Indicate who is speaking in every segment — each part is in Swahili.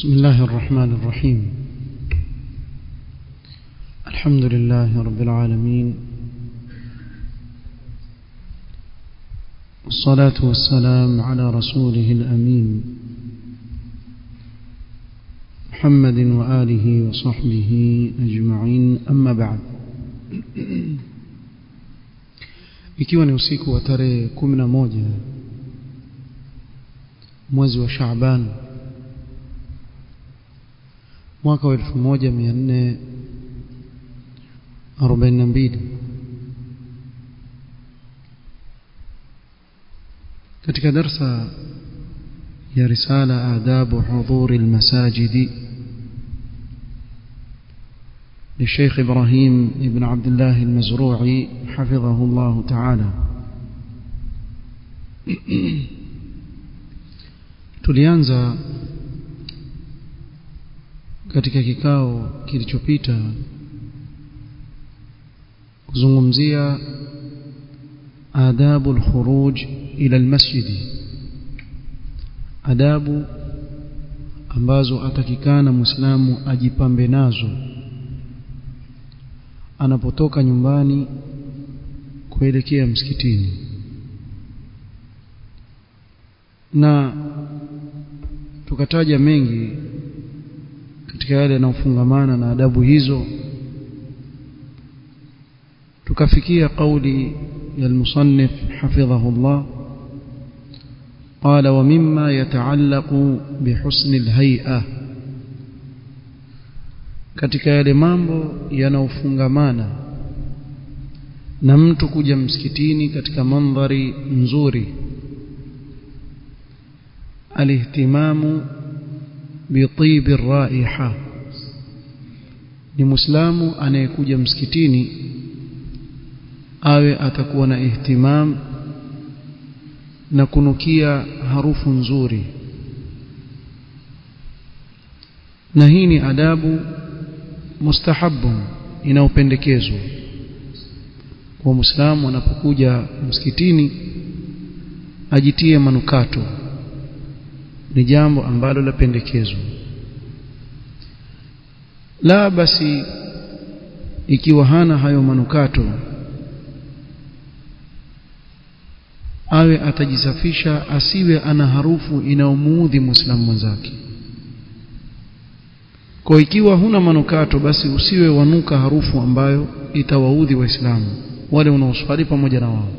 Speaker 1: بسم الله الرحمن الرحيم. الحمد لله رب العالمين، والصلاة والسلام على رسوله الأمين محمد وآله وصحبه أجمعين، أما بعد. ikiwa ni usiku wa tarehe 11 mwezi wa Shaaban mwaka wa 1442 katika darsa ya risala adabu hudhuri almasajid للشيخ إبراهيم ابن عبد الله المزروعي حفظه الله تعالى. tulianza katika kikao kilichopita kuzungumzia adabu al-khuruj ila al-masjid, adabu ambazo atakikana muislamu ajipambe nazo anapotoka nyumbani kuelekea msikitini, na tukataja mengi katika yale yanayofungamana na adabu hizo. tukafikia kauli ya al-musannif hafidhahullah qala wa mimma yata'allaqu bihusni al-hay'a, katika yale mambo yanayofungamana na mtu kuja msikitini katika mandhari nzuri, alihtimamu bitibi raiha, ni muislamu anayekuja msikitini awe atakuwa na ihtimam na kunukia harufu nzuri, na hii ni adabu mustahabun, inayopendekezwa kwa muislamu anapokuja msikitini ajitie manukato, ni jambo ambalo lapendekezwa. La basi ikiwa hana hayo manukato, awe atajisafisha, asiwe ana harufu inayomuudhi muislamu mwenzake. Kwa ikiwa huna manukato, basi usiwe wanuka harufu ambayo itawaudhi waislamu wale unaoswali pamoja na wao.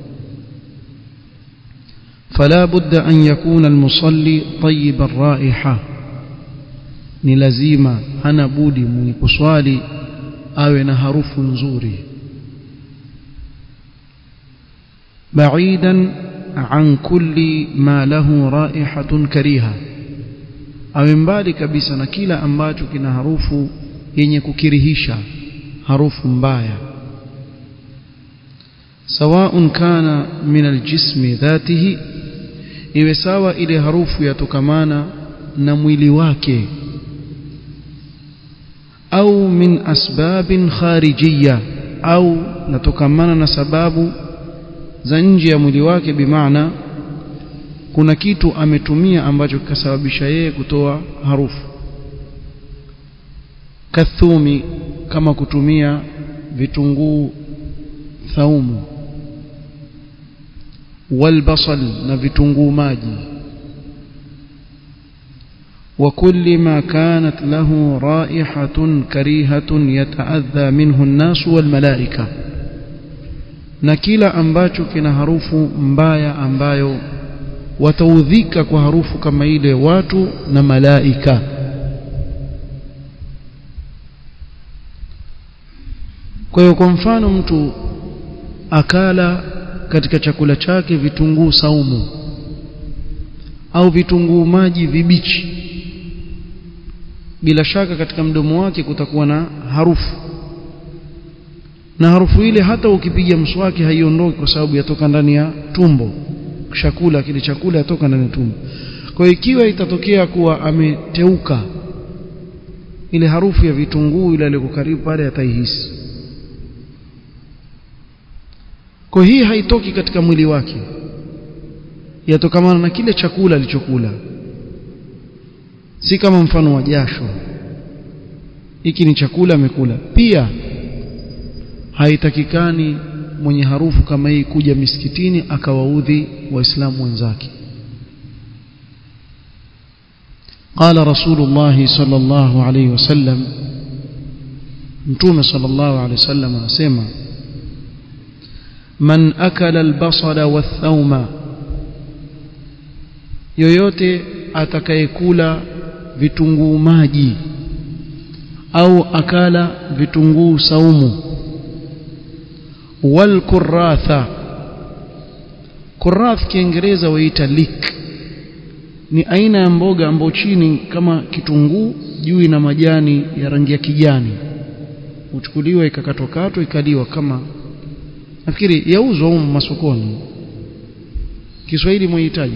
Speaker 1: فلا بد أن يكون المصلي طيب الرائحة, ni lazima hana budi mwenye kuswali awe na harufu nzuri, بعيدا عن كل ما له رائحة كريهة, awe mbali kabisa na kila ambacho kina harufu yenye kukirihisha, harufu mbaya. سواء كان من الجسم ذاته, iwe sawa ile harufu yatokamana na mwili wake, au min asbabin kharijiyya, au natokamana na sababu za nje ya mwili wake, bimaana kuna kitu ametumia ambacho kikasababisha yeye kutoa harufu. Kathumi, kama kutumia vitunguu thaumu, والبصل, na vitunguu maji, وكل ما كانت له رائحة كريهة يتأذى منه الناس والملائكة, na kila ambacho kina harufu mbaya ambayo wataudhika kwa harufu kama ile watu na malaika. Kwa hiyo kwa mfano mtu akala katika chakula chake vitunguu saumu au vitunguu maji vibichi, bila shaka katika mdomo wake kutakuwa na harufu, na harufu ile hata ukipiga mswaki haiondoki, kwa sababu yatoka ndani ya tumbo. Chakula kile chakula yatoka ndani ya tumbo. Kwa hiyo ikiwa itatokea kuwa ameteuka, ile harufu ya vitunguu ile ile karibu pale ataihisi. Kwa hii haitoki katika mwili wake, yatokamana na kile chakula alichokula. si kama mfano wa jasho. Hiki ni chakula amekula. Pia haitakikani mwenye harufu kama hii kuja misikitini akawaudhi waislamu wenzake. قال رسول الله صلى الله عليه وسلم متوم صلى الله عليه وسلم اسمع من أكل البصل والثوم yoyote atakayekula vitunguu maji au akala vitunguu saumu wal kuratha. Kurath kiingereza waita leek, ni aina ya mboga ambayo chini kama kitunguu, juu ina majani ya rangi ya kijani, uchukuliwa ikakatwa ikaliwa, kama nafikiri yauzwa masokoni. Kiswahili mhitaji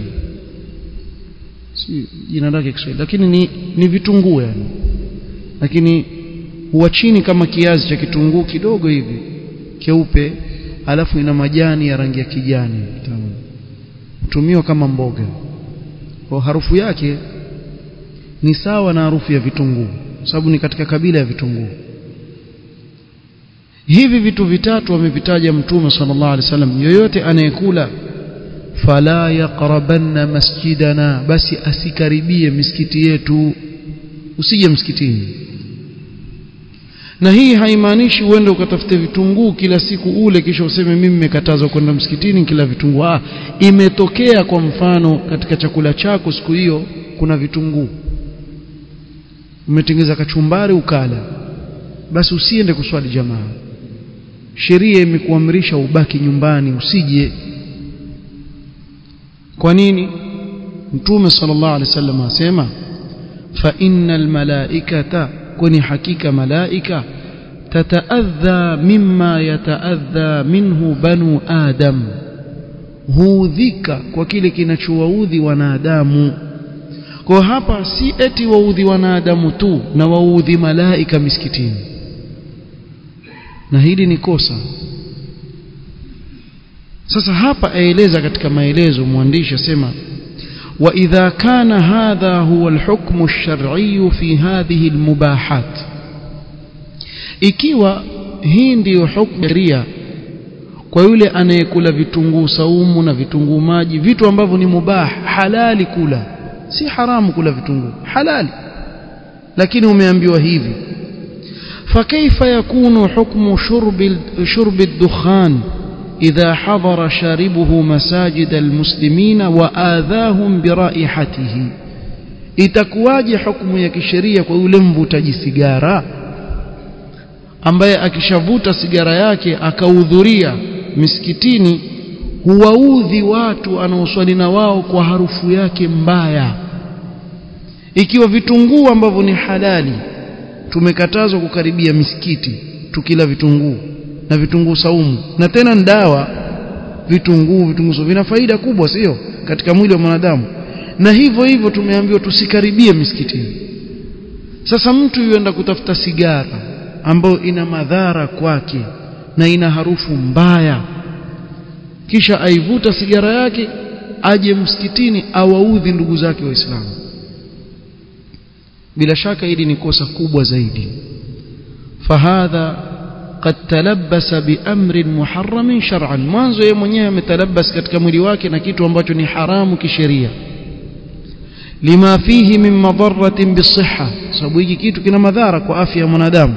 Speaker 1: si jina lake Kiswahili, lakini ni vitunguu yani, lakini huwa chini kama kiazi cha kitunguu kidogo hivi keupe, alafu ina majani ya rangi ya kijani. Hutumiwa kama mboga, kwa harufu yake ni sawa na harufu ya vitunguu, sababu ni katika kabila ya vitunguu. Hivi vitu vitatu amevitaja Mtume sallallahu alaihi wasallam, yoyote anayekula fala yaqrabanna masjidana, basi asikaribie misikiti yetu, usije msikitini. Na hii haimaanishi uende ukatafute vitunguu kila siku ule kisha useme mimi nimekatazwa kwenda msikitini kila vitunguu. Imetokea kwa mfano katika chakula chako siku hiyo kuna vitunguu, umetengeza kachumbari ukala, basi usiende kuswali jamaa. Sheria imekuamrisha ubaki nyumbani, usije. Kwa nini? Mtume sallallahu alaihi wasallam asema fa innal malaikata, kwani hakika malaika tataadha mimma yataadha minhu banu adam, huudhika kwa kile kinachowaudhi wanadamu. Kwa hapa si eti waudhi wanadamu tu, na waudhi malaika misikitini, na hili ni kosa. Sasa hapa aeleza katika maelezo mwandishi asema wa idha kana hadha huwa alhukmu alshar'i fi hadhihi almubahat, ikiwa hii ndiyo hukumu ya sheria kwa yule anayekula vitunguu saumu na vitunguu maji, vitu ambavyo ni mubah, halali kula, si haramu kula vitunguu, halali, lakini umeambiwa hivi, فكيف يكون حكم شرب الدخان إذا حضر شاربه مساجد المسلمين وآذاهم برائحته؟ itakuwaje hukumu ya kisheria kwa yule mvutaji sigara ambaye akishavuta sigara yake akahudhuria misikitini huwaudhi watu anaoswali na wao kwa harufu yake mbaya? Ikiwa vitunguu ambavyo ni halali tumekatazwa kukaribia misikiti tukila vitunguu na vitunguu saumu, na tena ndawa, vitunguu vina faida kubwa sio katika mwili wa mwanadamu, na hivyo hivyo tumeambiwa tusikaribie misikitini. Sasa mtu yuenda kutafuta sigara ambayo ina madhara kwake na ina harufu mbaya, kisha aivuta sigara yake aje msikitini awaudhi ndugu zake waislamu, bila shaka hili ni kosa kubwa zaidi. Fahadha qad talabbasa bi amrin muharramin shar'an, mwanzo yeye mwenyewe ametalabbas katika mwili wake na kitu ambacho ni haramu kisheria, lima fihi min madarratin bisihha, sababu hiki kitu kina madhara kwa afya ya mwanadamu.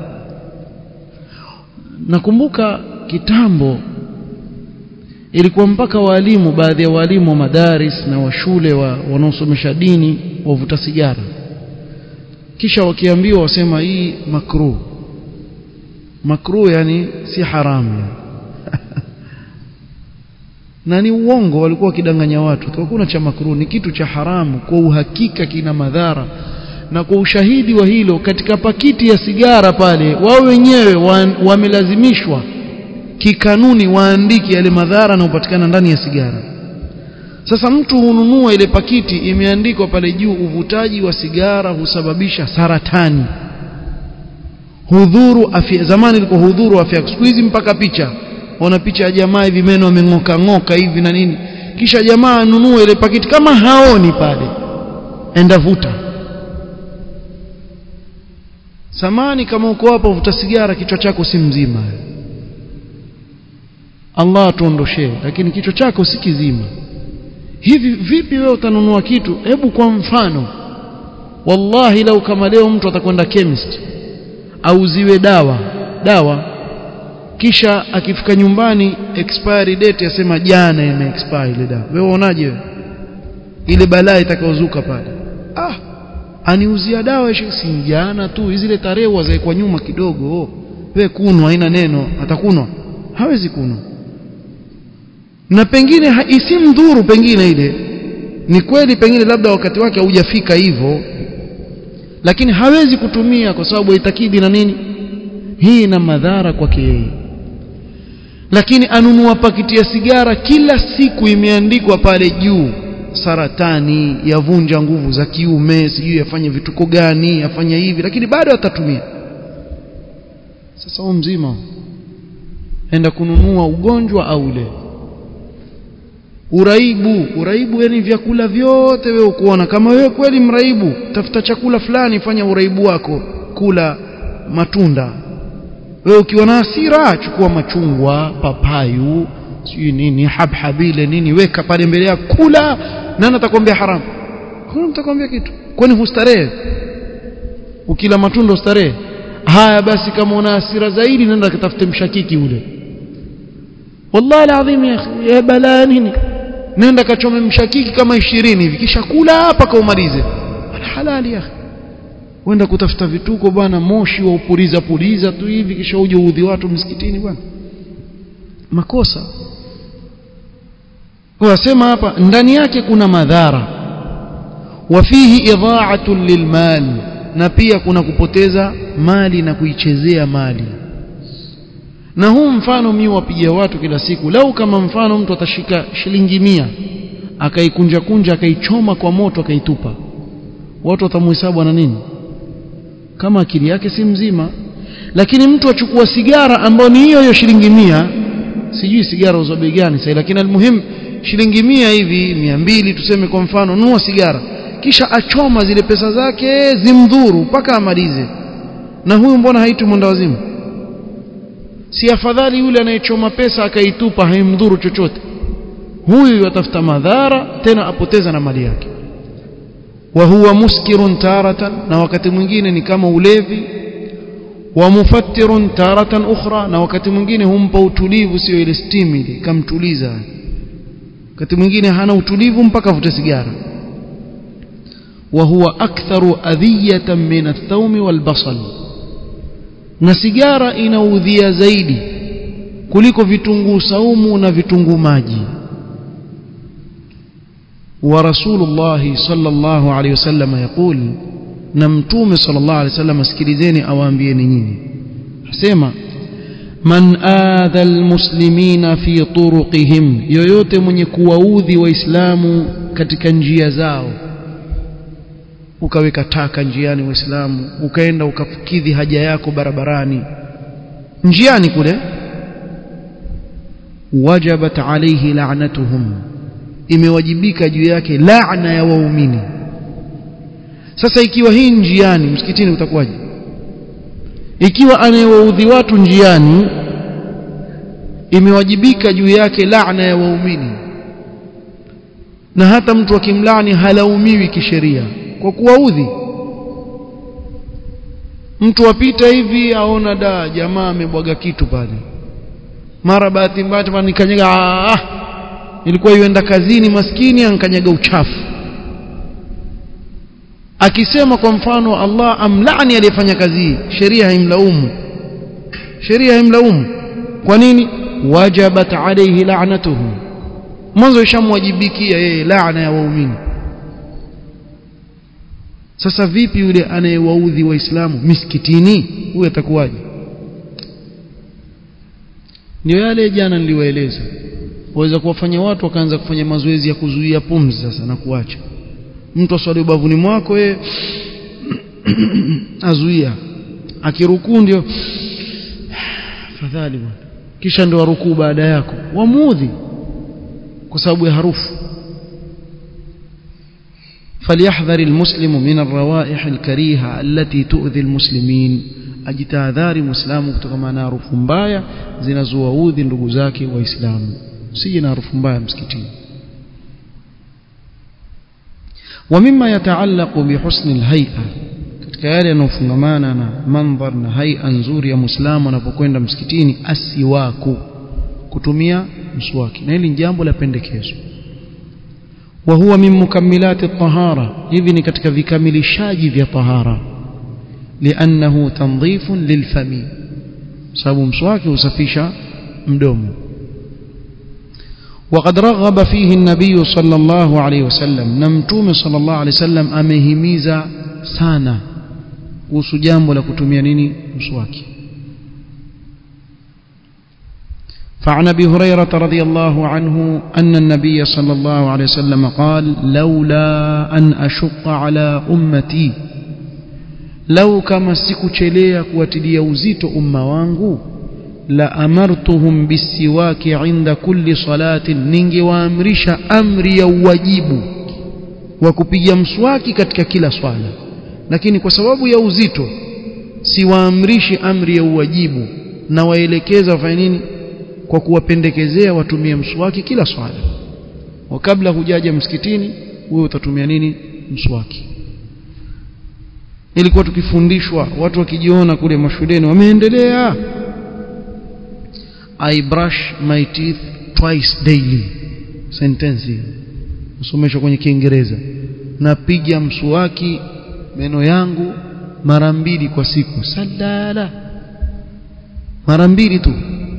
Speaker 1: Nakumbuka kitambo ilikuwa mpaka walimu, baadhi ya walimu wa madaris na wa shule wanaosomesha dini wavuta sigara, kisha wakiambiwa wasema hii makruh, yani si haramu na ni uongo, walikuwa wakidanganya watu. Hakuna cha makruh, ni kitu cha haramu kwa uhakika, kina madhara. Na kwa ushahidi wa hilo, katika pakiti ya sigara pale wao wenyewe wamelazimishwa kikanuni waandike yale madhara yanayopatikana ndani ya sigara. Sasa mtu hununua ile pakiti imeandikwa pale juu, uvutaji wa sigara husababisha saratani, hudhuru afya. Zamani ilikuwa hudhuru afya, siku hizi mpaka picha, ona picha ya jamaa hivi meno ameng'oka hivi na nini, kisha jamaa anunua ile pakiti kama haoni pale, enda vuta. samani kama uko hapa uvuta sigara kichwa chako si mzima, Allah tuondoshe, lakini kichwa chako si kizima. Hivi vipi wewe utanunua kitu? Hebu kwa mfano, wallahi lau kama leo mtu atakwenda chemist auziwe dawa kisha akifika nyumbani expiry date yasema jana ime expire ile dawa, wewe unaonaje ile balaa itakayozuka pale? Aniuzia dawa si jana tu, zile tarehe wazaekwa nyuma kidogo. Wewe kunwa haina neno, atakunwa? Hawezi kunwa. Na pengine isimdhuru, pengine ile ni kweli, pengine labda wakati wake haujafika hivyo, lakini hawezi kutumia kwa sababu itakidi na nini, hii ina madhara kwake yeye. Lakini anunua pakiti ya sigara kila siku imeandikwa pale juu saratani, yavunja nguvu za kiume, sijui yafanye vituko gani, yafanye hivi, lakini bado atatumia. Sasa huyo mzima enda kununua ugonjwa au ule uraibu, yani vyakula vyote wewe kuona kama wewe kweli mraibu, tafuta chakula fulani, fanya uraibu wako, kula matunda. Wewe ukiwa na hasira chukua machungwa, papayu, sijui nini, habhabile nini, weka pale mbele yako kula. Nani atakwambia haramu? Kuna mtakwambia kitu? Kwani hustarehe ukila matunda? Ustarehe? Haya basi, kama una hasira zaidi nenda katafute mshakiki ule, wallahi alazim ya balaa nini, nenda kachome mshakiki kama 20 hivi kisha kula hapa kaumalize. Halali ya wenda kutafuta vituko bwana, moshi wa upuliza tu hivi kisha uje uudhi watu msikitini bwana, makosa. Wasema hapa ndani yake kuna madhara, wafihi idha'atu lilmal, na pia kuna kupoteza mali na kuichezea mali. Na huu mfano mimi wapigia watu kila siku. Lau kama mfano mtu atashika shilingi 100 akaikunja akaichoma kwa moto akaitupa, watu watamhesabu ana nini? Kama akili yake si mzima. Lakini mtu achukua sigara ambayo ni hiyo shilingi 100, sijui sigara uzo bei gani sasa, lakini almuhim shilingi 100 hivi 200 tuseme kwa mfano, nunua sigara kisha achoma zile pesa zake zimdhuru mpaka amalize. Na huyu mbona haitu mwenda wazimu? Si afadhali yule anayechoma pesa akaitupa haimdhuru chochote? Huyu yatafuta madhara tena apoteza na mali yake. Wa huwa muskirun taratan, na wakati mwingine ni kama ulevi. Wa mufattirun taratan ukhra, na wakati mwingine humpa utulivu, sio ile steam ile kamtuliza. Wakati mwingine hana utulivu mpaka avute sigara. Wa huwa aktharu adhiyatan min ath-thawmi wal-basal, na sigara inaudhia zaidi kuliko vitunguu saumu na vitunguu maji. Wa Rasulullah sallallahu alayhi wasallam yaqul, na mtume sallallahu alayhi wasallam sikilizeni awaambieni nyinyi, asema man adha almuslimina fi turuqihim, yoyote mwenye kuwaudhi waislamu katika njia zao, ukaweka taka njiani waislamu, ukaenda ukafukidhi haja yako barabarani njiani kule, wajabat alayhi la'natuhum, imewajibika juu yake laana ya waumini. Sasa ikiwa hii njiani, msikitini utakuwaje? Ikiwa anayewaudhi watu njiani imewajibika juu yake laana ya waumini, na hata mtu akimlaani halaumiwi kisheria kwa kuwaudhi. Mtu apita hivi aona jamaa amebwaga kitu pale, mara bahati mbaya nikanyaga, ilikuwa yuenda kazini maskini ankanyaga uchafu. Akisema kwa mfano Allah amlaani aliyefanya kazi hii, sheria haimlaumu. Kwa nini? Wajabat alayhi la'natuhu, mwanzo ishamwajibikia yeye laana ya waumini. Sasa vipi yule anayewaudhi waislamu misikitini, huyo atakuwaje? Ndio yale jana niliwaeleza, waweza kuwafanya watu wakaanza kufanya mazoezi ya kuzuia pumzi sasa na kuacha. Mtu aswali ubavuni mwako azuia, akirukuu ndio fadhali bwana, kisha ndio arukuu baada yako, wamuudhi kwa sababu ya harufu. فليحذر المسلم من الروائح الكريهة التي تؤذي المسلمين ajitahadhari muislamu kutokana na harufu mbaya zinazowaudhi ndugu zake waislamu usije na harufu mbaya msikitini ومما يتعلق بحسن الهيئة katika yale yanofungamana na mandhar na haia nzuri ya muislamu anapokwenda msikitini asiwaku kutumia mswaki na hili ni jambo la pendekezo وهو من مكملات الطهارة hivi ni katika vikamilishaji vya tahara لأنه تنظيف للفم sababu mswaki husafisha mdomo وقد رغب فيه النبي صلى الله عليه وسلم نمتوم صلى الله عليه وسلم amehimiza sana kuhusu jambo la kutumia nini mswaki فعن أبي هريرة رضي الله عنه أن النبي صلى الله عليه وسلم قال لولا أن أشق على أمتي لو كما سikuchelea kuatilia uzito umma wangu la amartuhum bisiwaki inda kulli salatin ningewaamrisha amri ya wajibu wa kupiga mswaki katika kila swala lakini kwa sababu ya uzito siwaamrishi amri ya wajibu na waelekeza wafanye nini kwa kuwapendekezea watumie mswaki kila swala wa kabla hujaja msikitini wewe utatumia nini mswaki ilikuwa tukifundishwa watu wakijiona kule mashuleni wameendelea I brush my teeth twice daily sentence usomeshwa kwenye Kiingereza napiga mswaki meno yangu mara 2 kwa siku sadala mara 2 tu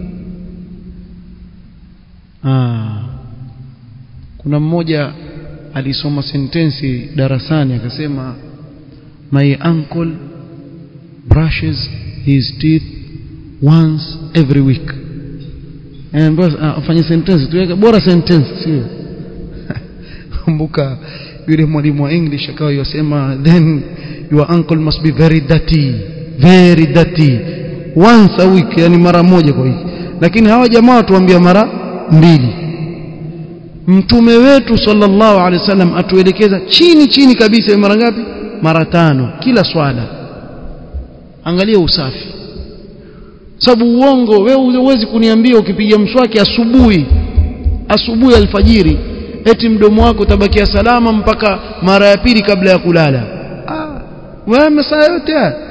Speaker 1: kuna mmoja alisoma sentensi darasani akasema my uncle brushes his teeth once every week and afanye sentence tuweke bora sentence sio kumbuka yule mwalimu wa English akawa yosema then your uncle must be very dirty once a week yani mara moja kwa wiki lakini hawa jamaa tuambia mara 2 mtume wetu sallallahu alaihi wasallam atuelekeza chini kabisa mara ngapi mara 5 kila swala angalia usafi sababu uongo wewe huwezi kuniambia ukipiga mswaki asubuhi alfajiri eti mdomo wako utabakia salama mpaka mara ya pili kabla ya kulala wewe masaa yote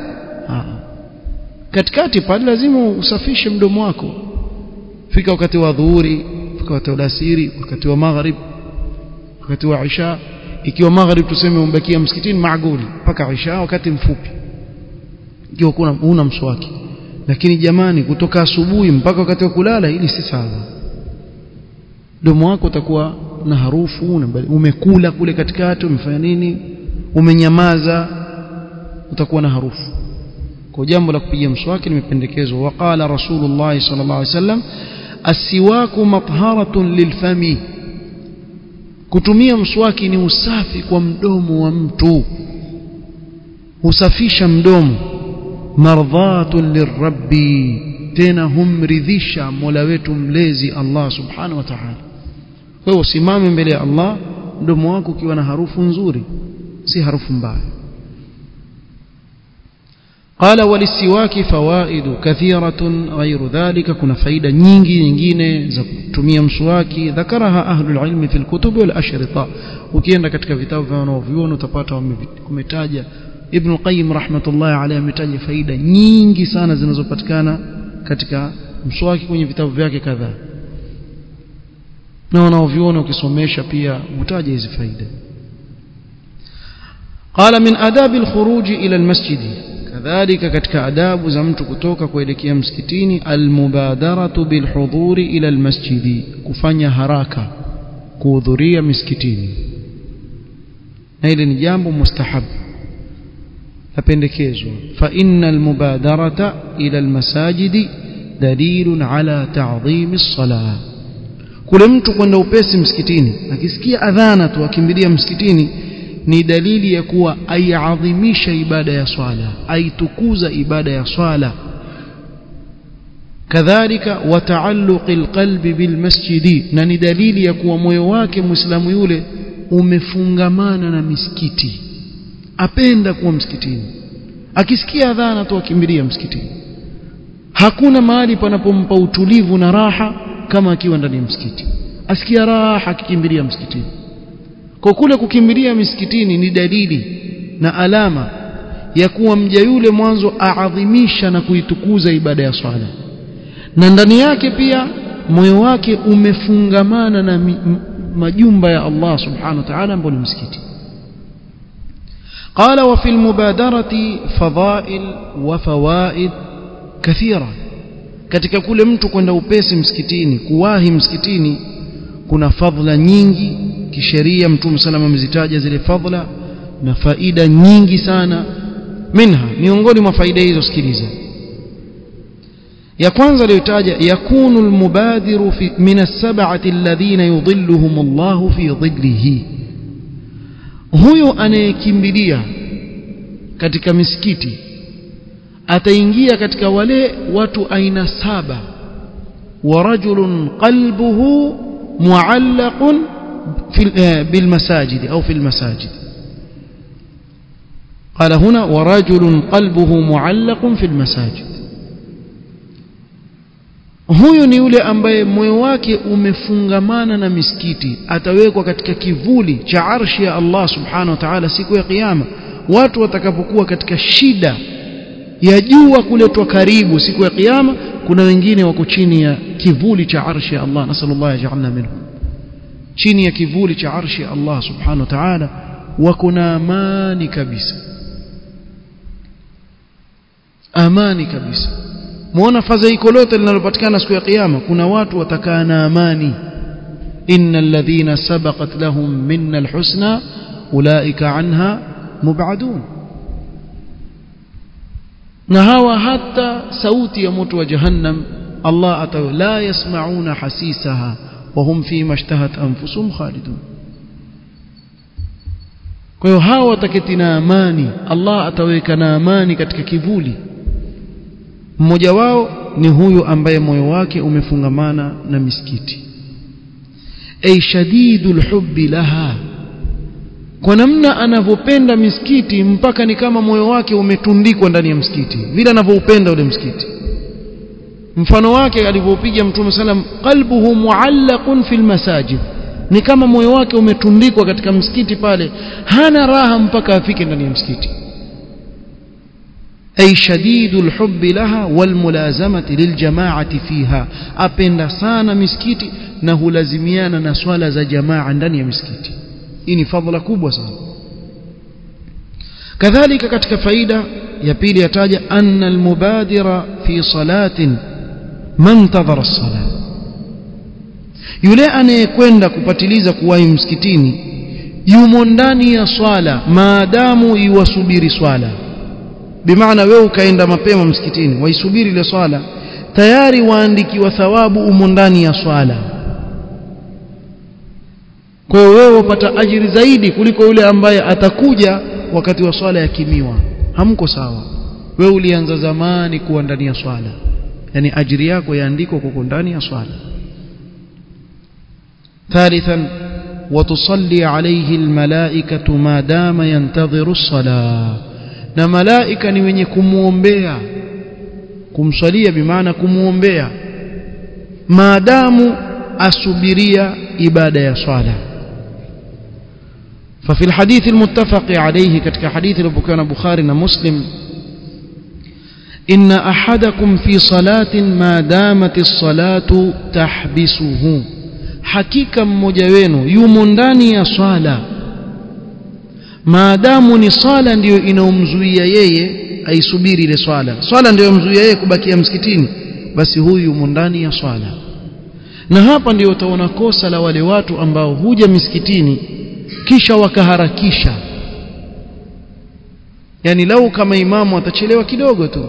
Speaker 1: katikati pale lazima usafishe mdomo wako fika wakati wa dhuhuri fika wakati wa alasiri wakati wa maghrib wakati wa isha ikiwa maghrib tuseme umbakia msikitini maaguli mpaka isha wakati mfupi ikiwa kuna mswaki lakini jamani kutoka asubuhi mpaka wakati wa kulala hili si sawa mdomo wako utakuwa na harufu umekula kule katikati umefanya nini umenyamaza utakuwa na harufu kwa jambo la kupiga mswaki limependekezwa waqala rasulullah sallallahu alaihi wasallam asiwaku matharatun lilfami kutumia mswaki ni usafi kwa mdomo wa mtu usafisha mdomo mardhatun lirabbi tena humridhisha Mola wetu mlezi Allah subhanahu wa ta'ala wewe usimame mbele ya Allah mdomo wako ukiwa na harufu nzuri si harufu mbaya قال وللسواك فوائد كثيرة غير ذلك كنا فائدة nyingine za kutumia mswaki ذكرها أهل العلم في الكتب والأشرطة ukienda katika vitabu vya wanavyuoni utapata wametaja Ibn Qayyim rahmatullah alayhi ametaja faida nyingi sana zinazopatikana katika mswaki kwenye vitabu vyake kadhaa na wanavyuoni ukisomesha pia utaja hizi faida قال من آداب الخروج إلى المسجد kadhalika katika adabu za mtu kutoka kuelekea msikitini almubadaratu bilhudhuri ila almasjidi kufanya haraka kuhudhuria msikitini na hili ni jambo mustahab lapendekezwa fa innal mubadarata ila almasajidi dalilun ala ta'dhim as-salah kule mtu kwenda upesi msikitini akisikia adhana tu akimbilia msikitini ni dalili ya kuwa aiadhimisha ibada ya swala aitukuza ibada ya swala kadhalika wa ta'alluqil qalbi bil masjidi, na ni dalili ya kuwa moyo wake muislamu yule umefungamana na misikiti, apenda kuwa msikitini, akisikia adhana tu akimbilia msikitini. Hakuna mahali panapompa utulivu na raha kama akiwa ndani ya msikiti, asikia raha akikimbilia msikitini. Kwa kule kukimbilia msikitini ni dalili na alama ya kuwa mja yule mwanzo aadhimisha na kuitukuza ibada ya swala, na ndani yake pia moyo wake umefungamana na majumba ya Allah subhanahu wa ta'ala ambao ni msikiti. Qala wa fil mubadarati fadha'il wa fawaid kathira, katika kule mtu kwenda upesi msikitini, kuwahi msikitini, kuna fadhila nyingi kisheria. Mtume sallallahu alayhi wasallam amezitaja zile fadhila na faida nyingi sana. Minha, miongoni mwa faida hizo sikiliza. Ya kwanza aliyotaja, yakunu almubadiru min as-sab'ati alladhina yudhilluhum Allahu fi dhillihi, huyo anayekimbilia katika misikiti ataingia katika wale watu aina saba. Wa rajulun qalbuhu mu'allaqun bil masajid au fil masajid. قال هنا ورجل قلبه معلق في المساجد, huyo ni yule ambaye moyo wake umefungamana na misikiti, atawekwa katika kivuli cha arshi ya Allah subhanahu wa ta'ala siku ya kiyama. Watu watakapokuwa katika shida ya jua kuletwa karibu siku ya kiyama, kuna wengine wako chini ya kivuli cha arshi ya Allah, nasallallahu yaj'alna minhum, chini ya kivuli cha arshi ya Allah subhanahu wa ta'ala, wako na amani kabisa, amani kabisa. Muona fadhaiko lote linalopatikana siku ya kiyama, kuna watu watakaa na amani. innal ladhina sabaqat lahum minna alhusna ulaika anha mub'adun, na hawa hata sauti ya moto wa jahannam Allah atawa la yasma'una hasisaha wa hum fi mashtahat anfusuhum khalidun. Kwa hiyo hawa wataketi na amani, Allah ataweka na amani katika kivuli. Mmoja wao ni huyo ambaye moyo wake umefungamana na misikiti. Ay shadidul hubbi laha, kwa namna anavyopenda misikiti mpaka ni kama moyo wake umetundikwa ndani ya msikiti, vile anavyoupenda ule msikiti. Mfano wake alivyopiga Mtume sallam, qalbuhu mu'allaqun fil masajid, ni kama moyo wake umetundikwa katika msikiti pale, hana raha mpaka afike ndani ya msikiti. Ay shadidul hubbi laha wal mulazamati lil jama'ati fiha, apenda sana misikiti na hulazimiana na swala za jamaa ndani ya misikiti. Hii ni fadhila kubwa sana. Kadhalika katika faida ya pili yataja anna almubadira fi salatin man tadhara as-salat, yule anayekwenda kupatiliza kuwahi msikitini yumo ndani ya swala maadamu iwasubiri swala. Bimaana wewe ukaenda mapema msikitini waisubiri ile swala, tayari waandikiwa thawabu umo ndani ya swala. Kwa hiyo wewe upata ajiri zaidi kuliko yule ambaye atakuja wakati wa swala yakimiwa. Hamko sawa. Wewe ulianza zamani kuwa ndani ya swala, yani ajiri yako yaandikwa kwa ndani ya swala. Thalithan, watusalli alayhi almalaikatu ma dama yantadhiru as-salah, na malaika ni wenye kumuombea, kumswalia bimaana kumuombea maadamu asubiria ibada ya swala. ففي الحديث المتفق عليه katika hadithi iliyopokewa Bukhari na Muslim, inna ahadakum fi salatin ma damat as-salatu tahbisuhu, hakika mmoja wenu yumo ndani ya swala maadamu ni swala ndiyo inaomzuia yeye aisubiri ile swala, swala ndiyo inamzuia yeye kubakia msikitini, basi huyu yumo ndani ya swala. Na hapa ndio utaona kosa la wale watu ambao huja misikitini kisha wakaharakisha. Yani lau kama imamu atachelewa kidogo tu,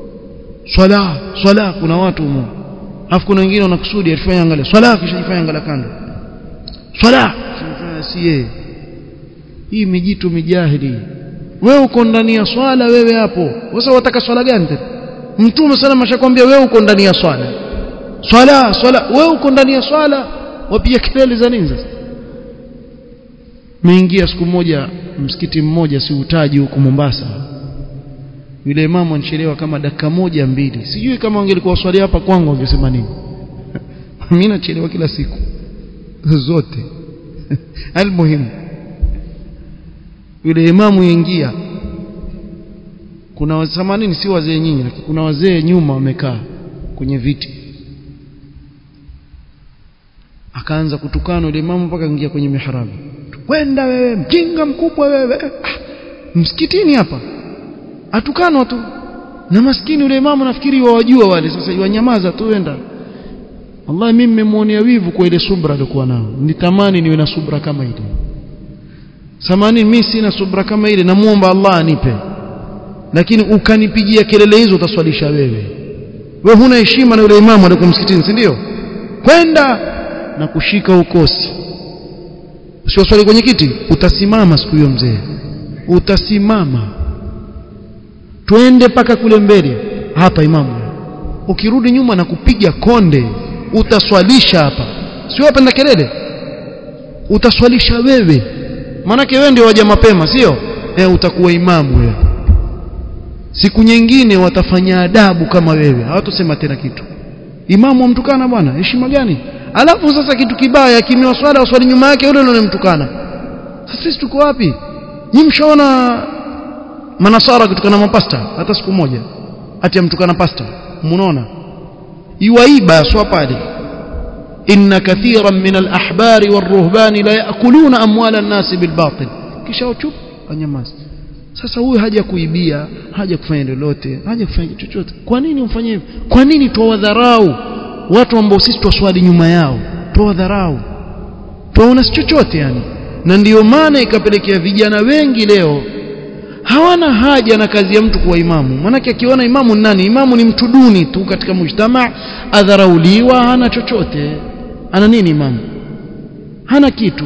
Speaker 1: swala kuna watu humo, afu kuna wengine wanakusudi afanye angalia swala kisha ifanye angalia kando swala si yeye. Hii mijitu mijahili. Wewe uko ndani ya swala, wewe hapo sasa wataka swala gani tena? Mtume sallallahu ashakwambia wewe uko ndani ya swala. Swala wewe uko ndani ya swala, wapiga kelele za nini sasa? Nimeingia siku moja msikiti mmoja siutaji huko Mombasa. Yule imamu anachelewa kama dakika moja mbili. Sijui kama wangelikuwa swali hapa kwangu wangesema nini. Mimi nachelewa kila siku zote. Almuhimu yule imamu yaingia, kuna wazamanini si wazee nyinyi, lakini kuna wazee nyuma wamekaa kwenye viti. Akaanza kutukana yule imamu mpaka ingia kwenye mihrabu. Kwenda wewe mjinga mkubwa wewe. Msikitini hapa atukana tu. Na maskini yule imamu nafikiri wajua wale, sasa yanyamaza tu wenda. Allah, mimi nimemuonea wivu kwa ile subra alikuwa nao. Nitamani niwe na subra kama ile. Samani mimi sina subra kama ile, namuomba Allah anipe. Lakini ukanipigia kelele hizo utaswalisha wewe. Wewe huna heshima na yule imamu alikuwa msikitini, si ndio? Kwenda na kushika ukosi. Usiwaswali kwenye kiti, utasimama siku hiyo mzee. Utasimama. Twende paka kule mbele. Hapa imamu. Ukirudi nyuma na kupiga konde, utaswalisha hapa. Sio hapa na kelele. Utaswalisha wewe. Maana wewe ndio waja mapema, sio? Utakuwa imamu wewe. Siku nyingine watafanya adabu kama wewe. Hawatosema tena kitu. Imamu amtukana bwana, heshima gani? Alafu sasa kitu kibaya kimewaswali waswali nyuma yake yule anayemtukana. Sasa sisi tuko wapi? Nyinyi mshaona manasara kutukana mapasta hata siku moja? Ati amtukana pasta. Munaona? Iwaiba swa pale. Inna kathiran min al-ahbari war-ruhbani la ya'kuluna amwala an-nas bil-batil. Kisha uchup anyamaza. Sasa huyu haja kuibia, haja kufanya lolote, haja kufanya chochote. Kwa nini umfanyie hivyo? Kwa nini tuwadharau watu ambao sisi twaswali nyuma yao? Tuwadharau. Tuona si chochote yani. Na ndiyo maana ikapelekea vijana wengi leo hawana haja na kazi ya mtu kuwa imamu. Maana akiona imamu nani? Imamu ni mtu duni tu katika mujtamaa, adharauliwa, hana chochote. Ana nini imamu? Hana kitu.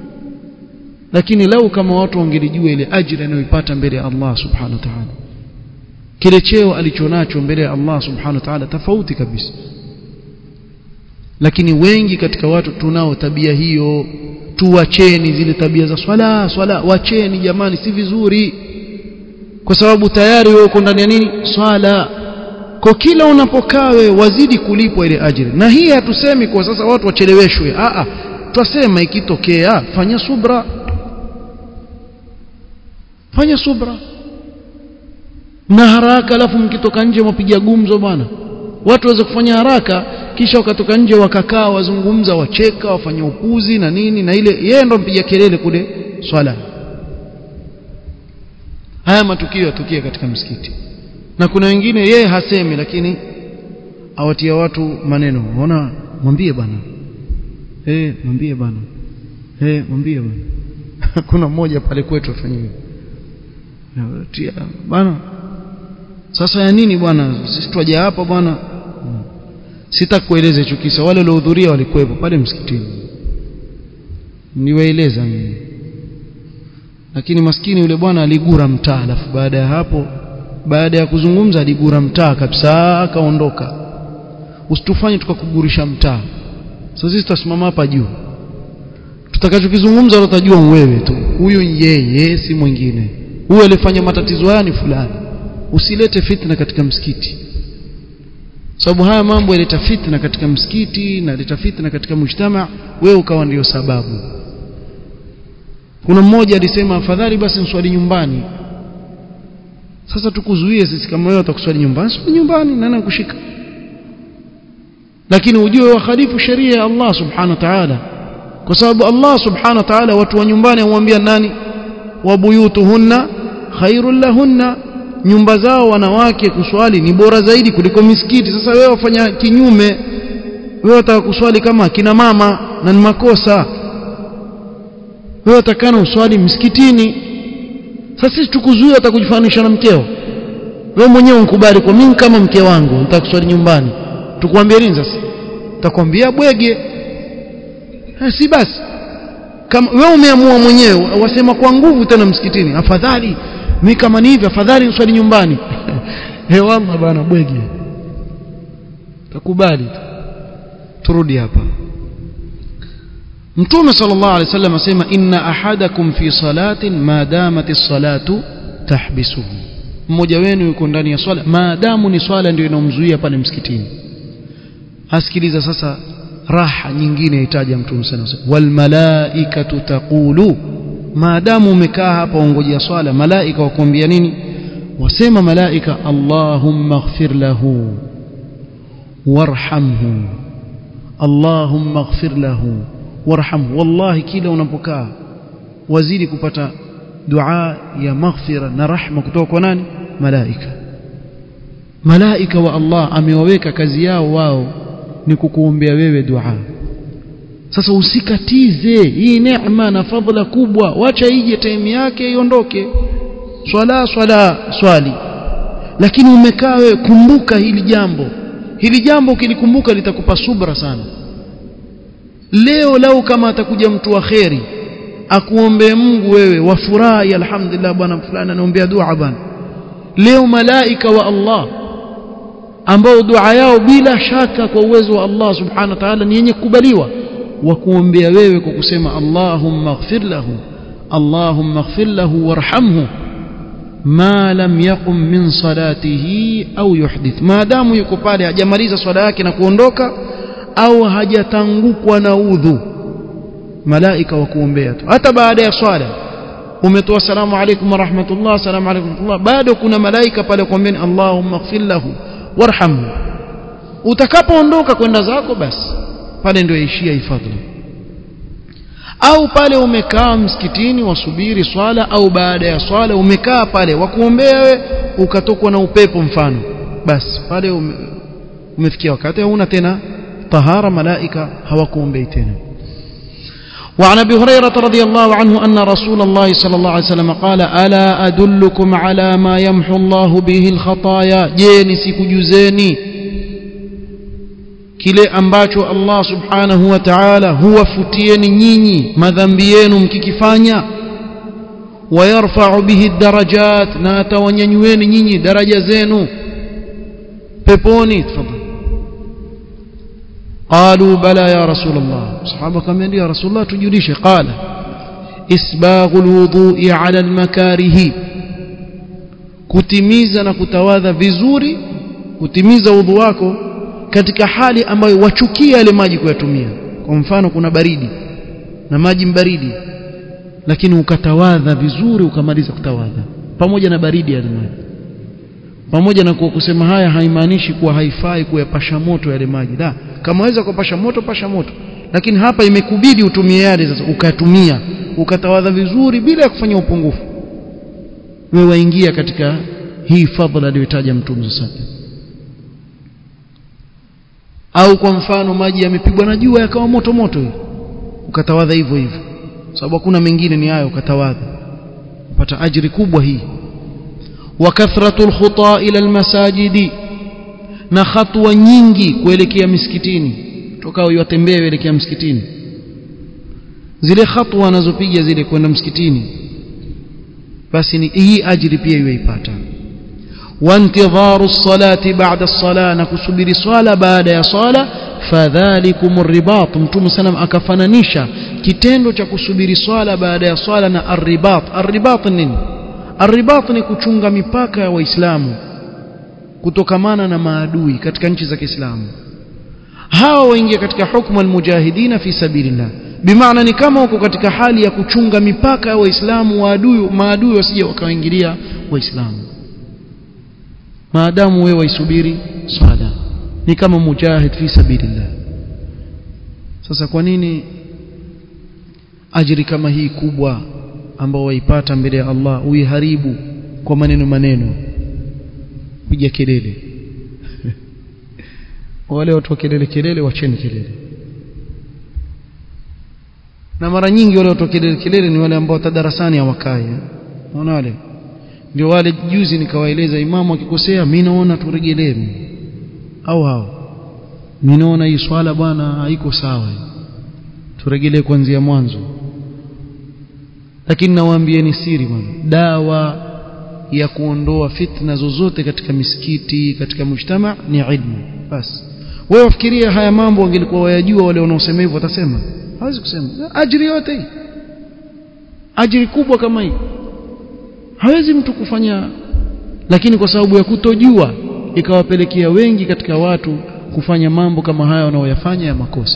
Speaker 1: Lakini lau kama watu wangelijua ile ajira anayoipata mbele ya Allah subhanahu wa ta'ala, kile cheo alichonacho mbele ya Allah subhanahu wa ta'ala, tofauti kabisa. Lakini wengi katika watu tunao tabia hiyo. Tuacheni zile tabia za swala, wacheni jamani, si vizuri. Kwa sababu tayari wewe uko ndani ya nini? Swala. Kwa kila unapokaa wewe wazidi kulipwa ile ajira. Na hii hatusemi kwa sasa watu wacheleweshwe. Twasema ikitokea fanya subra. Fanya subra. Na haraka, alafu mkitoka nje mpigia gumzo bwana. Watu waweza kufanya haraka kisha wakatoka nje wakakaa wazungumza, wacheka, wafanya upuzi na nini, na ile yeye ndo mpiga kelele kule swala. Haya matukio yatokea katika msikiti. Na kuna wengine yeye hasemi lakini awatia watu maneno. Unaona, mwambie bana. Mwambie bana. Mwambie bana. Kuna mmoja pale kwetu afanya hivyo. Tia bana. Sasa ya nini bwana? Sisi twaje hapa bwana? Sitakueleza hicho kisa. Wale waliohudhuria walikuwepo pale msikitini. Niwaeleza mimi. Lakini maskini yule bwana aligura mtaa, alafu baada ya hapo, baada ya kuzungumza aligura mtaa kabisa, akaondoka. Usitufanye tukakugurisha mtaa. Sasa sisi tutasimama hapa juu. Tutakachokizungumza utajua wewe tu. Huyu yeye si mwingine. Huyu alifanya matatizo haya ni fulani. Usilete fitna katika msikiti. Sababu haya mambo yaleta fitna katika msikiti na yaleta fitna katika mujtamaa, wewe ukawa ndio sababu. Kuna mmoja alisema afadhali basi mswali nyumbani. Sasa tukuzuie sisi kama wewe utakuswali nyumbani, swali nyumbani, nani anakushika? Lakini ujue wakhalifu sheria ya Allah subhanahu wa ta'ala. Kwa sababu Allah subhanahu wa ta'ala watu wa nyumbani amwambia nani? Wa buyutuhunna khairul lahunna. Nyumba zao wanawake kuswali ni bora zaidi kuliko misikiti. Sasa wewe wafanya kinyume. Wewe unataka kuswali kama kina mama na ni makosa. Wewe utakana uswali msikitini. Sasa sisi tukuzuia utakujifanisha na mkeo. Wewe mwenyewe unkubali kwa mimi kama mke wangu nataka kuswali nyumbani. Tukwambie nini sasa? Tutakwambia bwege. Si basi. Kama wewe umeamua mwenyewe wasema kwa nguvu tena msikitini, afadhali mimi kama ni hivi afadhali uswali nyumbani. wallah bana bwege takubali turudi hapa. Mtume sallallahu alaihi wasallam asema inna ahadakum fi salatin ma damat as-salatu tahbisuhu, mmoja wenu yuko ndani ya swala maadamu ni swala ndio inomzuia pale msikitini. Asikiliza sasa raha nyingine itaja Mtume sana wal malaikatu taqulu, maadamu umekaa hapa ungojea swala malaika wakuambia nini? Wasema malaika Allahumma ighfir lahu warhamhu, Allahumma ighfir lahu warhamhu. Wallahi kila unapokaa wazidi kupata dua ya maghfira na rahma kutoka kwa nani? Malaika. Malaika wa Allah amewaweka kazi yao wao ni kukuombea wewe dua. Sasa usikatize hii neema na fadhila kubwa, wacha ije time yake iondoke. Swali, lakini umekaa wewe, kumbuka hili jambo ukilikumbuka litakupa subra sana. Leo lau kama atakuja mtu wa kheri akuombee Mungu, wewe wafurahi, alhamdulillah bwana fulani anaombea dua bwana. Leo malaika wa Allah ambao dua yao bila shaka kwa uwezo wa Allah subhanahu wa ta'ala ni yenye kukubaliwa, wakuombea wewe kwa kusema Allahumma ighfir lahu, Allahumma ighfir lahu warhamhu ma lam yaqum min salatihi au yuhdith, maadamu yuko pale hajamaliza swala yake na kuondoka au hajatangukwa na udhu, malaika wakuombea tu. Hata baada ya swala umetoa salamu alaykum wa rahmatullah, salamu alaykum wa rahmatullah, bado kuna malaika pale kuombea Allahumma ighfir lahu warhamhu. Utakapoondoka kwenda zako basi pale ndio ishia hifadhi. Au pale umekaa msikitini wasubiri swala, au baada ya swala umekaa pale wakuombea wewe ukatokwa na upepo mfano, basi pale umefikia wakati hauna tena tahara, malaika hawakuombei tena. وعن أبي هريرة رضي الله عنه أن رسول الله صلى الله عليه وسلم قال ألا أدلكم على ما يمحو الله به الخطايا, جيني سيكجزيني kile ambacho Allah subhanahu wa ta'ala huwafutieni nyinyi madhambi yenu mkikifanya, wayarfa'u bihi darajat, na atawanyanyueni nyinyi daraja zenu peponi. Tafadhali. قالوا بلى يا رسول الله, صحابه كما يا رسول الله tujulishe. قال اسباغ الوضوء على المكاره, kutimiza na kutawadha vizuri, kutimiza udhu wako katika hali ambayo wachukia yale maji kuyatumia. Kwa mfano kuna baridi na maji mbaridi, lakini ukatawadha vizuri ukamaliza kutawadha pamoja na baridi yale maji. Pamoja na kusema haya haimaanishi kuwa haifai kuyapasha moto yale maji. La, kama waweza kupasha moto pasha moto, lakini hapa imekubidi utumie yale. Sasa ukatumia ukatawadha vizuri bila ya kufanya upungufu, wewe waingia katika hii fadhila aliyotaja Mtume sasa. Au kwa mfano maji yamepigwa na jua yakawa moto moto, ukatawadha hivyo hivyo, sababu hakuna mengine ni hayo, ukatawadha upata ajiri kubwa hii. Wa kathratul khutaa ila almasajidi, na hatua nyingi kuelekea misikitini, tokao yatembea kuelekea msikitini, zile hatua anazopiga zile kwenda msikitini, basi ni hii ajiri pia yuipata. وانتظار الصلاة بعد الصلاة, na kusubiri swala baada ya swala. Fadhalikum ribat, Mtume sallam akafananisha kitendo cha kusubiri swala baada ya swala na arribat. Arribat nini? Arribat ni kuchunga mipaka ya Waislamu kutokamana na maadui katika nchi za Kiislamu. Hawa waingia katika hukumu almujahidina fi sabilillah, bimaana ni kama uko katika hali ya kuchunga mipaka ya Waislamu, maadui wasije wakaingilia Waislamu. maadamu wewe waisubiri swala, ni kama mujahid fi sabilillah. Sasa kwa nini ajiri kama hii kubwa ambao waipata mbele ya Allah uiharibu kwa maneno kuja kelele? Wale watu wa kelele wacheni kelele. Na mara nyingi wale watu wa kelele ni wale ambao tadarasani hawakai. Unaona wale ndio wale. Juzi nikawaeleza imamu akikosea, mimi naona turegelee, au hao mimi naona hii swala bwana haiko sawa, turegelee kuanzia mwanzo. Lakini nawaambieni siri bwana, dawa ya kuondoa fitna zozote katika misikiti, katika mujtama ni ilmu. Basi wewe wafikiria haya mambo wangelikuwa wayajua wale wanaosema hivyo watasema? Hawezi kusema. Ajiri yote hii, ajiri kubwa kama hii hawezi mtu kufanya, lakini kwa sababu ya kutojua ikawapelekea wengi katika watu kufanya mambo kama haya wanaoyafanya ya makosa.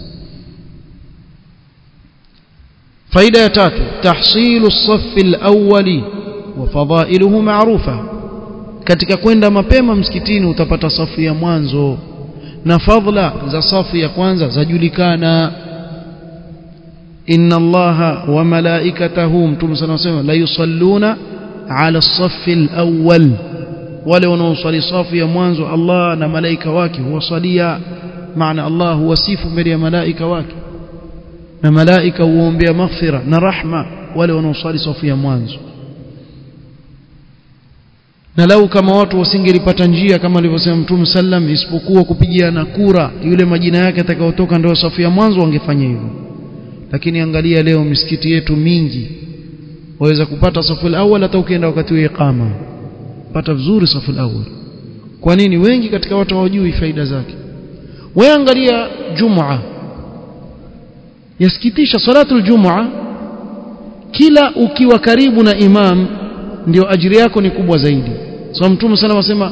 Speaker 1: faida ya 3, tahsilu as-saff al-awwali wa fadailuhu ma'rufa. Katika kwenda mapema msikitini utapata safu ya mwanzo na fadhila za safu ya kwanza zajulikana. inna allaha wa malaikatahu, mtume sana anasema, la yusalluna ala as-saff al-awwal, wale wanaosali safu ya mwanzo Allah na malaika wake huwasalia. maana Allah huwasifu mbele ya malaika wake na malaika huombea maghfira na rahma wale wanaosali safu ya mwanzo. na lau kama watu wasingelipata njia kama alivyosema Mtume sallam, isipokuwa kupigiana kura yule majina yake atakayotoka ndio safu ya mwanzo, wangefanya hivyo. Lakini angalia leo misikiti yetu mingi waweza kupata safu al-awwal hata ukienda wakati wa iqama pata vizuri safu al-awwal. Kwa nini? Wengi katika watu hawajui faida zake. Wewe angalia Jumaa, yasikitisha salatul Jumaa, kila ukiwa karibu na imam ndio ajiri yako ni kubwa zaidi. So Mtume sana wasema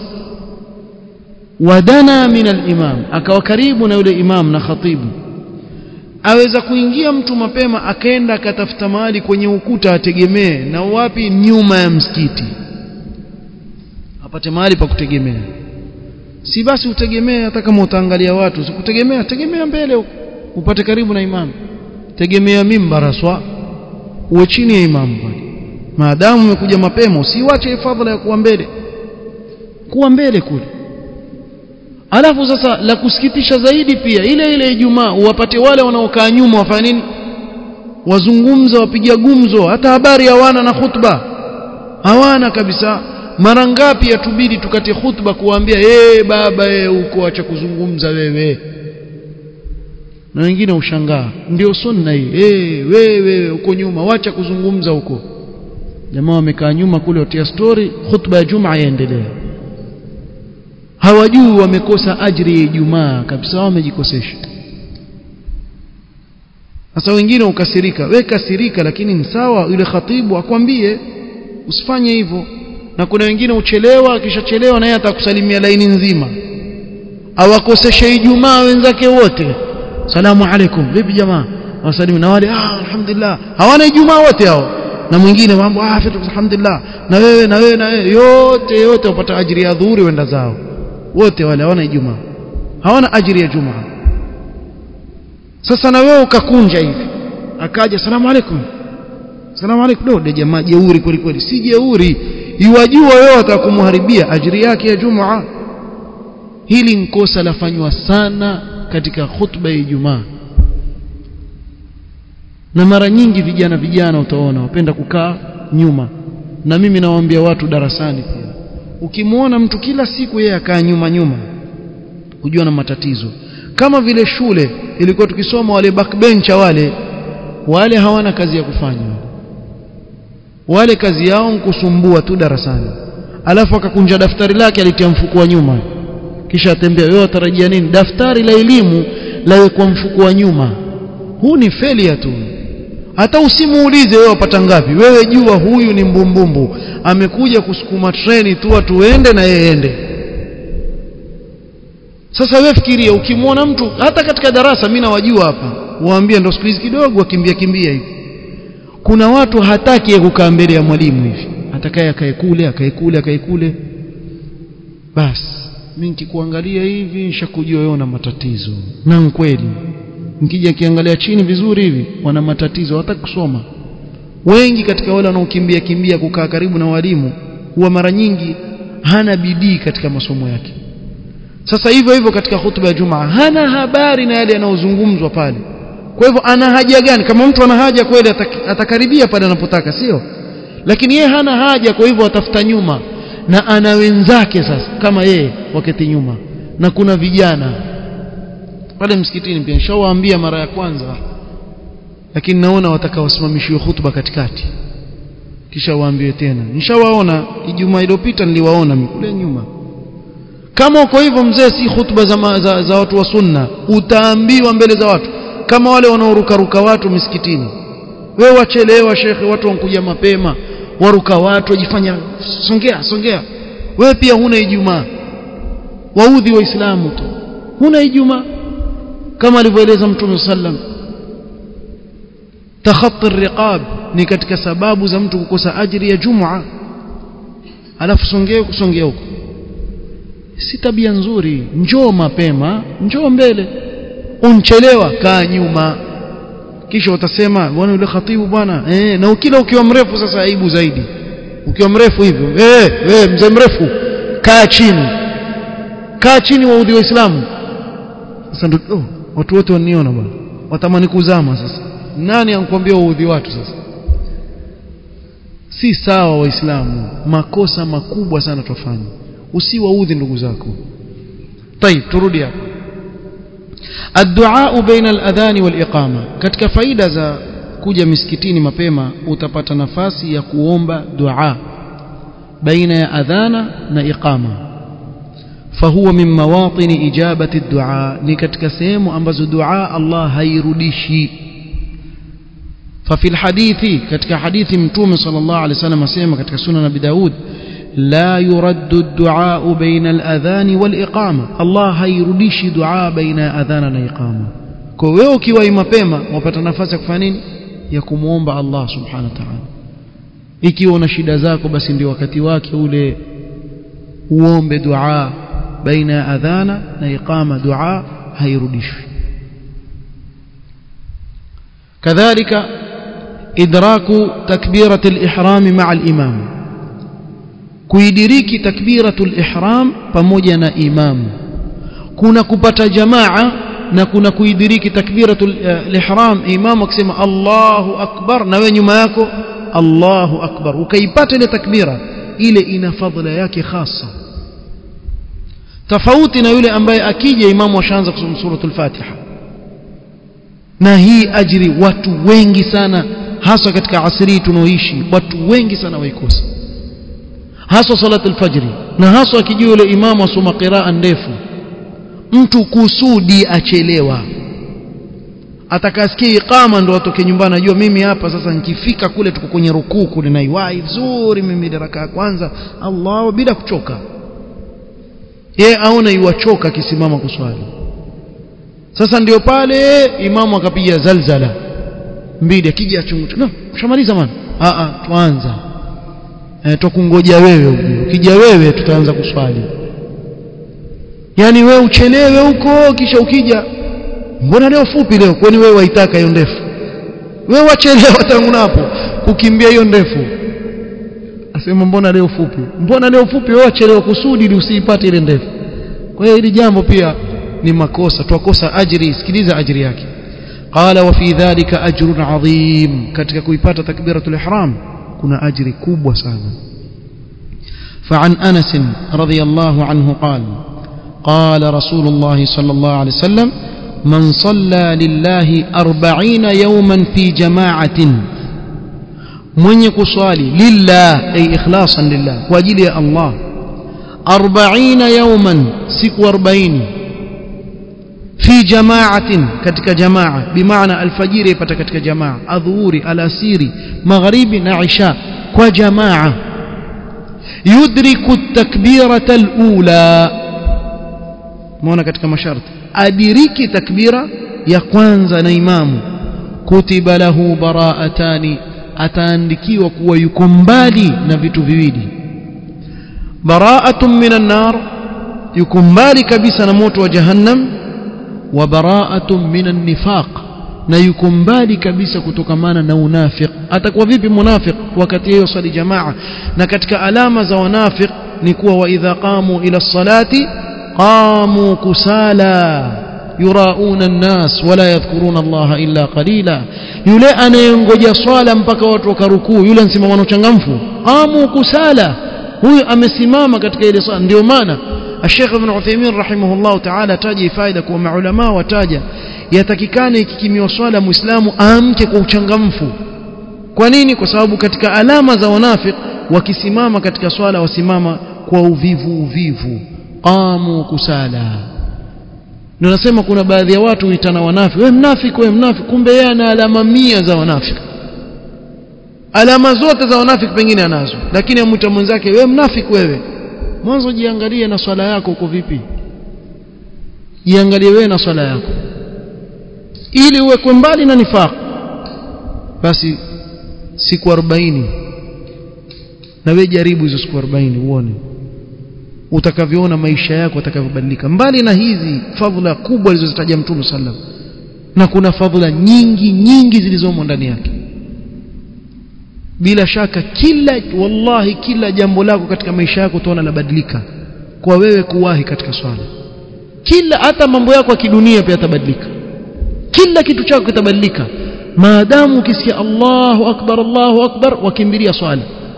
Speaker 1: wadana min al-imam, akawa karibu na yule imam na khatibu. Aweza kuingia mtu mapema akaenda akatafuta mahali kwenye ukuta ategemee, na wapi? Nyuma ya msikiti, apate mahali pa kutegemea. Si basi utegemee hata kama utaangalia watu, usikutegemea, tegemea mbele upate karibu na imam. Tegemea mimbar aswa uwe chini ya imam bwana. Maadamu umekuja mapema usiwache fadhila ya kuwa mbele, kuwa mbele kule. Alafu sasa la kusikitisha zaidi pia, ile Ijumaa uwapate wale wanaokaa nyuma wafanya nini? Wazungumza, wapiga gumzo, hata habari hawana na khutba hawana kabisa. Mara ngapi yatubidi tukate khutba kuambia baba uko acha kuzungumza wewe, na wengine ushangaa ndio sunna hii. Wewe uko nyuma, wacha kuzungumza huko. Jamaa wamekaa nyuma kule watia story, khutba ya Jumaa yaendelea. Hawajui wamekosa ajiri ya Ijumaa kabisa, wamejikosesha. Sasa wengine ukasirika, wewe kasirika, lakini ni sawa, yule khatibu akwambie usifanye hivyo. Na kuna wengine uchelewa, akishachelewa naye atakusalimia laini nzima, awakosesha Ijumaa wenzake wote. Salamu alaikum, vipi jamaa? Wasalimu na wale alhamdulillah, hawana Ijumaa wote hao. Na mwingine mambo alhamdulillah, na wewe yote wapata ajiri ya dhuhuri wenda zao. Wote wale hawana Ijumaa, hawana ajiri ya Jumaa. Sasa na wewe ukakunja hivi, akaja salamu alaikum de jamaa jeuri kweli. Si jeuri, iwajua wewe atakumharibia ajiri yake ya Jumaa. Hili nkosa lafanywa sana katika khutba ya Ijumaa. Na mara nyingi vijana utaona wapenda kukaa nyuma. Na mimi nawaambia watu darasani pia, ukimuona mtu kila siku yeye akaa nyuma, ujua na matatizo. Kama vile shule ilikuwa tukisoma, wale backbencher wale hawana kazi ya kufanya. Wale kazi yao ni kusumbua tu darasani. Alafu akakunja daftari lake alitia mfuko wa nyuma, kisha atembea. Wewe utarajia nini? Daftari la elimu lawe kwa mfuko wa nyuma. Huu ni failure tu. Hata usimuulize wewe wapata ngapi. Wewe jua huyu ni mbumbumbu, amekuja kusukuma treni tu tuende na yeye ende. Sasa wewe fikiria, ukimwona mtu hata katika darasa, mimi nawajua hapa, waambie ndio siku hizi kidogo wakimbia hivi. Kuna watu hataki kukaa mbele ya mwalimu hivi, atakaye akae kule. Basi mimi nikikuangalia hivi nishakujua wewe una matatizo. Na kweli nikija kiangalia chini vizuri hivi wana matatizo, hata kusoma. Wengi katika wale wanaokimbia kukaa karibu na walimu huwa mara nyingi hana bidii katika masomo yake. Sasa hivyo katika hutuba ya Jumaa hana habari na yale yanayozungumzwa pale. Kwa hivyo ana haja gani? Kama mtu ana haja kweli atakaribia pale anapotaka, sio? Lakini yeye hana haja, kwa hivyo atafuta nyuma. Na ana wenzake sasa kama yeye wakati nyuma. Na kuna vijana pale msikitini pia, nishawaambia mara ya kwanza, lakini naona watakaosimamishiwa hutuba katikati. kisha waambie tena nishawaona Ijumaa iliyopita niliwaona kule nyuma. Kama uko hivyo mzee, si hutuba za watu wa sunna, utaambiwa mbele za watu kama wale wanaorukaruka watu misikitini. Wewe wachelewa shekhe, watu wankuja mapema, waruka watu wajifanya songea. Wewe pia huna Ijumaa, waudhi waislamu tu, huna Ijumaa kama alivyoeleza Mtume sallam. Takhatti ar-riqab ni katika sababu za mtu kukosa ajiri ya Jumaa. Alafu kusongea huko si tabia nzuri. Njoo mapema, njoo mbele. Unchelewa kaa nyuma, kisha utasema bwana yule khatibu bwana na ukiwa mrefu sasa aibu zaidi. Ukiwa mrefu hivyo mzee mrefu, kaa chini waudhi waislamu. Sasa ndio watu wote waniona bwana, watamani kuzama. Sasa nani ankwambia waudhi watu? Sasa si sawa waislamu, makosa makubwa sana tufanye. Usiwaudhi ndugu zako. طيب turudi hapo. Ad-du'a baina al-adhan wal-iqama. Katika faida za kuja misikitini mapema utapata nafasi ya kuomba dua baina ya adhana na iqama. Fahuwa min mawatin ijabati ad-du'a, ni katika sehemu ambazo dua Allah hairudishi. ففي الحديث katika hadithi Mtume sallallahu alaihi wasallam asema katika Sunan Abi Daud, لا يرد الدعاء بين الأذان والإقامة. الله hairudishi dua baina ya adhana na iqama. Kwa wewe ukiwa mapema wapata nafasi ya kufanya nini? Ya kumuomba Allah subhanahu wa ta'ala. Ikiwa una shida zako basi ndio wakati wake ule uombe dua baina ya adhana na iqama. Dua hairudishwi. kadhalika idraku takbirat al-ihram ma'a al-imam, kuidiriki takbiratul ihram pamoja na imam. Kuna kupata jamaa na kuna kuidiriki takbiratul ihram, imam akisema Allahu akbar na wewe nyuma yako Allahu akbar, ukaipata ile takbira ile, ina fadhila yake khasa, tofauti na yule ambaye akija imamu ashaanza kusoma suratul Fatiha. Na hii ajiri watu wengi sana, hasa katika asri tunaoishi, watu wengi sana waikosa, hasa salatu al-fajri. Na hasa akijua yule imamu asoma qiraa ndefu, mtu kusudi achelewa, atakasikia iqama ndo atoke nyumbani, najua mimi hapa sasa nikifika kule tuko kwenye rukuu kule na iwai vizuri mimi daraka ya kwanza Allah, bila kuchoka. Yeye aona iwachoka kisimama kuswali. Sasa ndio pale imamu akapiga zalzala mbili, akija achungucha, no ushamaliza man, tuanza tukungoja wewe uje, ukija wewe tutaanza kuswali. Yani wewe uchelewe huko, kisha ukija mbona leo fupi leo, kwani wewe waitaka hiyo ndefu? Wewe wachelewa tangu hapo kukimbia hiyo ndefu, asema mbona leo fupi, wewe wachelewa kusudi ili usiipate ile ndefu. Kwa hiyo hili jambo pia ni makosa, tuakosa ajiri. Sikiliza ajiri yake. Qala wa fi dhalika ajrun adhim, katika kuipata takbiratul ihram kuna ajiri kubwa sana. فعن أنس رضي الله عنه قال رسول الله صلى الله عليه وسلم من صلى لله 40 يوما في جماعة، من يصلي لله أي إخلاصا لله وأجل الله 40 يوما siku 40 في جماعة katika jamaa, bimaana alfajiri ipata katika jamaa, adhuhuri, alasiri, magharibi na isha kwa jamaa. yudriku at-takbirata al-ula, muona katika masharti adiriki takbira ya kwanza na imamu. kutiba lahu bara'atani, ataandikiwa kuwa yuko mbali na vitu viwili. bara'atun minan nar, yuko mbali kabisa na moto wa jahannam. wa bara'atun minan nifaq, na yuko mbali kabisa kutokamana na unafiq. atakuwa vipi munafiq wakati yeye swali jamaa? Na katika alama za wanafiq ni kuwa wa idha qamu ila salati qamu kusala yurauna an-nas wala yadhkuruna Allah illa qalila. yule anayengoja swala mpaka watu wakarukuu, yule ansimama na uchangamfu, qamu kusala, huyu amesimama katika ile swala. ndio maana Sheikh Ibn Uthaymeen rahimahullah ta'ala taja faida kwa maulama, wataja yatakikana ikikimiwa swala muislamu aamke kwa uchangamfu, Kwa nini? Kwa sababu katika alama za wanafiki wakisimama katika swala wasimama kwa uvivu, qamu kusala. Ndio nasema kuna baadhi ya watu huitana wanafiki, wewe mnafiki, kumbe yeye ana alama 100 za wanafiki. Alama zote za wanafiki pengine anazo, lakini amuita mwenzake wewe mnafiki wewe. Mwanzo jiangalie na swala yako uko vipi? Jiangalie wewe na swala yako, ili uwe mbali na nifaq. Basi siku 40 na wewe jaribu hizo siku 40 uone utakavyoona maisha yako yatakavyobadilika. Mbali na hizi fadhila kubwa alizozitaja Mtume sallam, na kuna fadhila nyingi zilizomo ndani yake. Bila shaka wallahi kila jambo lako katika maisha yako utaona labadilika kwa wewe kuwahi katika swala. Hata mambo yako ya kidunia pia yatabadilika, kila kitu chako kitabadilika maadamu ukisikia Allahu akbar wakimbilia swala.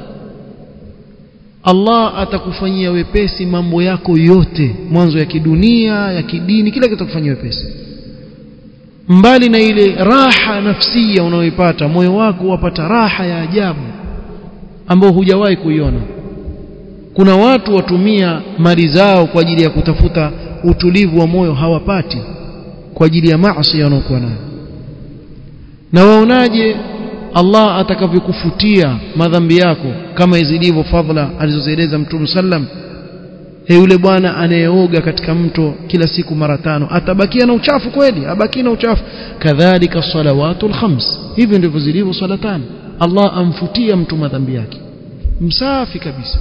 Speaker 1: Allah atakufanyia wepesi mambo yako yote, mwanzo ya kidunia, ya kidini, kila kitu atakufanyia wepesi. Mbali na ile raha nafsia unayoipata, moyo wako wapata raha ya ajabu ambayo hujawahi kuiona. Kuna watu watumia mali zao kwa ajili ya kutafuta utulivu wa moyo, hawapati kwa ajili ya maasi yanayokuwa nayo. Na waonaje Allah atakavyokufutia madhambi yako kama zilivyo fadhila alizozieleza Mtume sallam? Yule bwana anayeoga katika mto kila siku mara 5 atabakia na uchafu kweli? Abaki na uchafu. Kadhalika salawatul khams, hivi ndivyo zilivyo swala 5. Allah amfutia mtu madhambi yake msafi kabisa.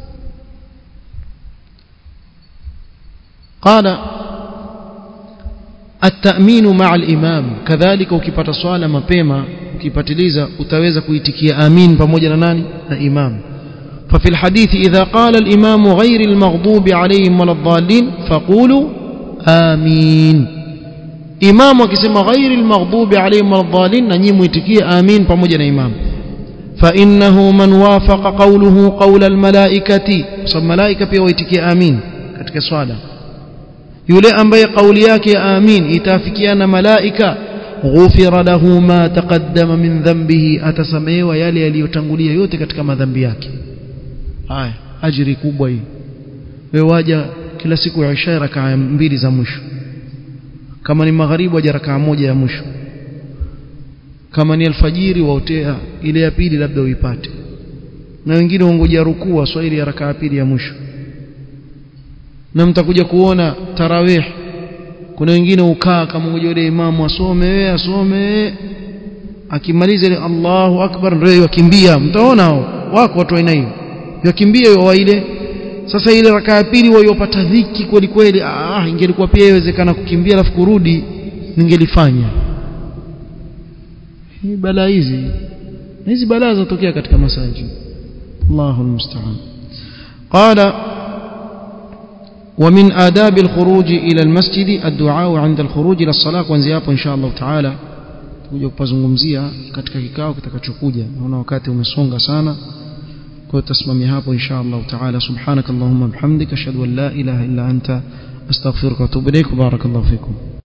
Speaker 1: Qala at-ta'minu ma'a al-imam, kadhalika ukipata swala mapema ukipatiliza utaweza kuitikia amin pamoja na nani? Na imam. ففي الحديث إذا قال الإمام غير المغضوب عليهم ولا الضالين فقولوا آمين. إمام وكسم غير المغضوب عليهم ولا الضالين نجيم يتكي آمين pamoja na imam. فإنه من وافق قوله قول الملائكة، صب ملائكة pia waitikia amin katika swala. Yule ambaye kauli yake amin itafikiana malaika, ghufira lahu ma taqaddama min dhanbihi, atasamehewa yale yaliyotangulia yote katika madhambi yake. Haya, ajiri kubwa hii. Wewe waja kila siku ya Isha rakaa 2 za mwisho, kama ni magharibi waja rakaa 1 ya mwisho, kama ni alfajiri waotea ile ya pili labda uipate, na wengine wangoja rukuu swahili ya rakaa 2 ya mwisho. Na mtakuja kuona tarawih, kuna wengine ukaa kama ngoja yule imamu asome, akimaliza ile Allahu akbar ndio wakimbia. Mtaona hao wako watu aina hiyo, yakimbia wa ile. Sasa ile rakaa ya pili wayopata dhiki kweli kweli. Ingelikuwa pia inawezekana kukimbia alafu kurudi, ningelifanya. Hii balaa hizi balaa zatokea katika masajid. Allahu almusta'an. Qala ومن آداب الخروج إلى المسجد الدعاء عند الخروج إلى الصلاة. kuanzia hapo insha Allah taala tuje kupazungumzia katika kikao kitakachokuja. Naona wakati umesonga sana, kwa tasimamia hapo insha Allah taala. Subhanakallahumma bihamdika ashhadu an la ilaha illa anta astaghfiruka wa atubu ilaik. Barakallahu fikum.